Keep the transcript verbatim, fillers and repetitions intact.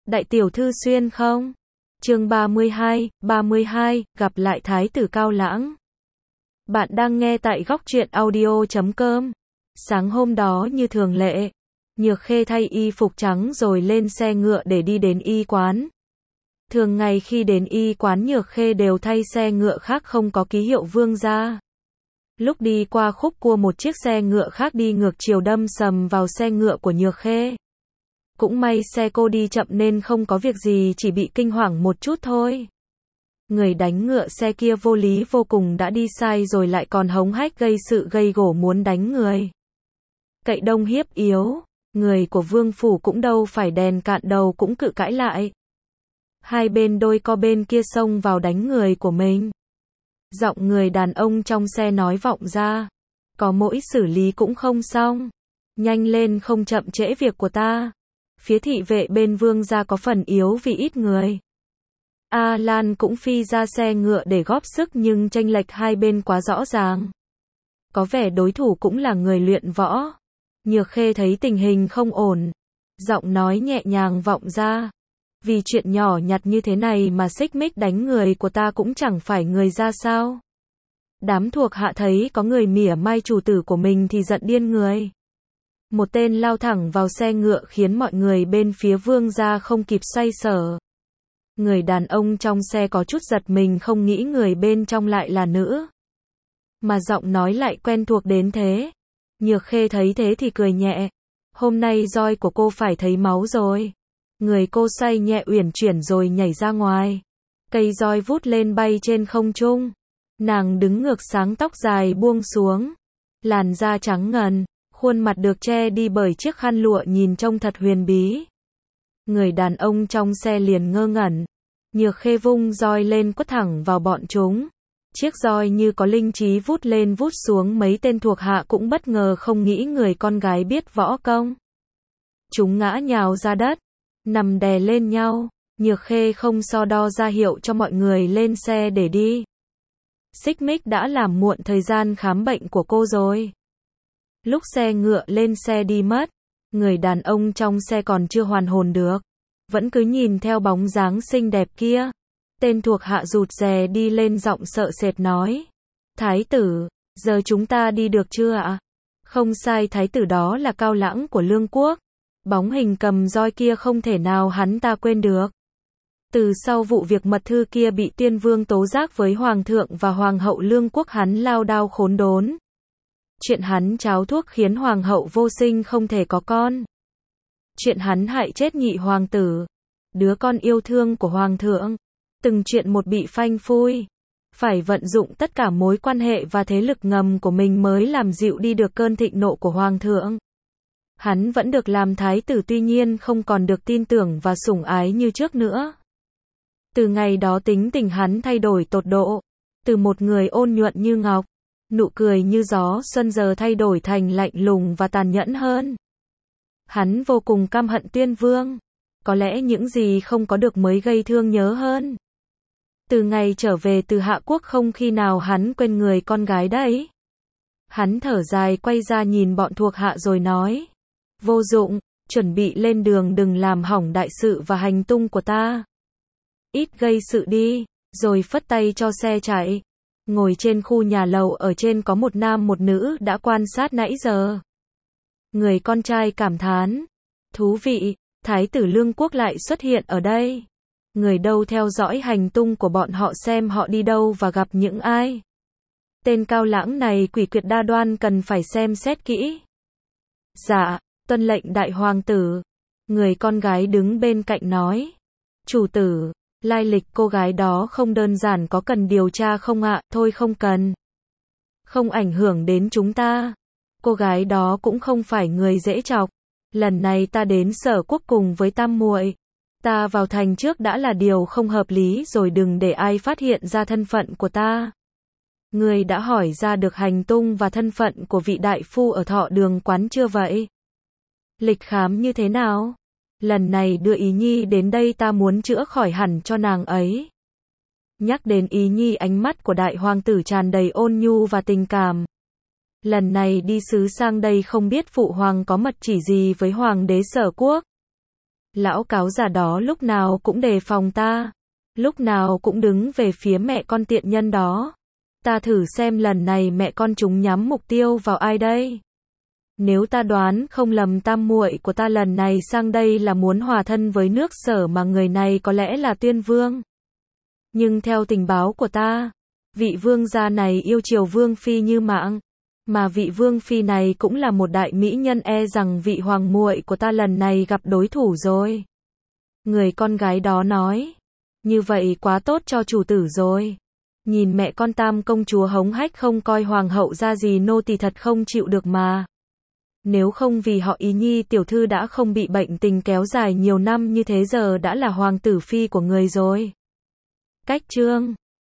Đại tiểu thư xuyên không? Chương ba mươi hai, ba mươi hai, gặp lại Thái tử Cao Lãng. Bạn đang nghe tại góc truyện audio chấm com. Sáng hôm đó như thường lệ, Nhược Khê thay y phục trắng rồi lên xe ngựa để đi đến y quán. Thường ngày khi đến y quán Nhược Khê đều thay xe ngựa khác không có ký hiệu vương gia. Lúc đi qua khúc cua một chiếc xe ngựa khác đi ngược chiều đâm sầm vào xe ngựa của Nhược Khê. Cũng may xe cô đi chậm nên không có việc gì, chỉ bị kinh hoàng một chút thôi. Người đánh ngựa xe kia vô lý vô cùng, đã đi sai rồi lại còn hống hách gây sự gây gổ muốn đánh người. Cậy đông hiếp yếu, người của vương phủ cũng đâu phải đèn cạn đầu cũng cự cãi lại. Hai bên đôi co bên kia xông vào đánh người của mình. Giọng người đàn ông trong xe nói vọng ra. Có mỗi xử lý cũng không xong. Nhanh lên, không chậm trễ việc của ta. Phía thị vệ bên vương gia có phần yếu vì ít người. A Lan cũng phi ra xe ngựa để góp sức nhưng chênh lệch hai bên quá rõ ràng. Có vẻ đối thủ cũng là người luyện võ. Nhược Khê thấy tình hình không ổn. Giọng nói nhẹ nhàng vọng ra. Vì chuyện nhỏ nhặt như thế này mà xích mích đánh người của ta cũng chẳng phải người ra sao. Đám thuộc hạ thấy có người mỉa mai chủ tử của mình thì giận điên người. Một tên lao thẳng vào xe ngựa khiến mọi người bên phía vương gia không kịp xoay sở. Người đàn ông trong xe có chút giật mình, không nghĩ người bên trong lại là nữ. Mà giọng nói lại quen thuộc đến thế. Nhược Khê thấy thế thì cười nhẹ. Hôm nay roi của cô phải thấy máu rồi. Người cô xoay nhẹ uyển chuyển rồi nhảy ra ngoài. Cây roi vút lên bay trên không trung. Nàng đứng ngược sáng, tóc dài buông xuống. Làn da trắng ngần. Khuôn mặt được che đi bởi chiếc khăn lụa nhìn trông thật huyền bí. Người đàn ông trong xe liền ngơ ngẩn. Nhược Khê vung roi lên quất thẳng vào bọn chúng. Chiếc roi như có linh trí vút lên vút xuống, mấy tên thuộc hạ cũng bất ngờ không nghĩ người con gái biết võ công. Chúng ngã nhào ra đất, nằm đè lên nhau. Nhược Khê không so đo ra hiệu cho mọi người lên xe để đi. Xích mích đã làm muộn thời gian khám bệnh của cô rồi. Lúc xe ngựa lên xe đi mất, người đàn ông trong xe còn chưa hoàn hồn được, vẫn cứ nhìn theo bóng dáng xinh đẹp kia. Tên thuộc hạ rụt rè đi lên, giọng sợ sệt nói: Thái tử, giờ chúng ta đi được chưa ạ? Không sai, thái tử đó là Cao Lãng của Lương Quốc. Bóng hình cầm roi kia không thể nào hắn ta quên được. Từ sau vụ việc mật thư kia bị Tiên Vương tố giác với Hoàng thượng và Hoàng hậu Lương Quốc, hắn lao đao khốn đốn. Chuyện hắn cháo thuốc khiến Hoàng hậu vô sinh không thể có con. Chuyện hắn hại chết nhị hoàng tử, đứa con yêu thương của Hoàng thượng. Từng chuyện một bị phanh phui. Phải vận dụng tất cả mối quan hệ và thế lực ngầm của mình mới làm dịu đi được cơn thịnh nộ của Hoàng thượng. Hắn vẫn được làm thái tử, tuy nhiên không còn được tin tưởng và sủng ái như trước nữa. Từ ngày đó tính tình hắn thay đổi tột độ. Từ một người ôn nhuận như ngọc, nụ cười như gió xuân, giờ thay đổi thành lạnh lùng và tàn nhẫn hơn. Hắn vô cùng căm hận Tuyên Vương. Có lẽ những gì không có được mới gây thương nhớ hơn. Từ ngày trở về từ Hạ Quốc không khi nào hắn quên người con gái đấy. Hắn thở dài quay ra nhìn bọn thuộc hạ rồi nói: Vô dụng, chuẩn bị lên đường, đừng làm hỏng đại sự và hành tung của ta. Ít gây sự đi, rồi phất tay cho xe chạy. Ngồi trên khu nhà lầu ở trên có một nam một nữ đã quan sát nãy giờ. Người con trai cảm thán: Thú vị, thái tử Lương Quốc lại xuất hiện ở đây. Người đâu theo dõi hành tung của bọn họ xem họ đi đâu và gặp những ai. Tên Cao Lãng này quỷ quyệt đa đoan, cần phải xem xét kỹ. Dạ, tuân lệnh đại hoàng tử. Người con gái đứng bên cạnh nói: Chủ tử, lai lịch cô gái đó không đơn giản, có cần điều tra không ạ? Thôi không cần. Không ảnh hưởng đến chúng ta. Cô gái đó cũng không phải người dễ chọc. Lần này ta đến Sở Quốc cùng với tam muội. Ta vào thành trước đã là điều không hợp lý rồi, đừng để ai phát hiện ra thân phận của ta. Người đã hỏi ra được hành tung và thân phận của vị đại phu ở Thọ Đường quán chưa vậy? Lịch khám như thế nào? Lần này đưa Ý Nhi đến đây ta muốn chữa khỏi hẳn cho nàng ấy. Nhắc đến Ý Nhi, ánh mắt của đại hoàng tử tràn đầy ôn nhu và tình cảm. Lần này đi sứ sang đây không biết phụ hoàng có mật chỉ gì với hoàng đế Sở Quốc. Lão cáo già đó lúc nào cũng đề phòng ta, lúc nào cũng đứng về phía mẹ con tiện nhân đó. Ta thử xem lần này mẹ con chúng nhắm mục tiêu vào ai đây? Nếu ta đoán không lầm tam muội của ta lần này sang đây là muốn hòa thân với nước Sở mà người này có lẽ là Tuyên Vương. Nhưng theo tình báo của ta, vị vương gia này yêu chiều vương phi như mạng, mà vị vương phi này cũng là một đại mỹ nhân, e rằng vị hoàng muội của ta lần này gặp đối thủ rồi. Người con gái đó nói, như vậy quá tốt cho chủ tử rồi. Nhìn mẹ con tam công chúa hống hách không coi hoàng hậu ra gì, nô tỳ thật không chịu được mà. Nếu không vì họ Ý Nhi tiểu thư đã không bị bệnh tình kéo dài nhiều năm như thế, giờ đã là hoàng tử phi của người rồi. Cách chương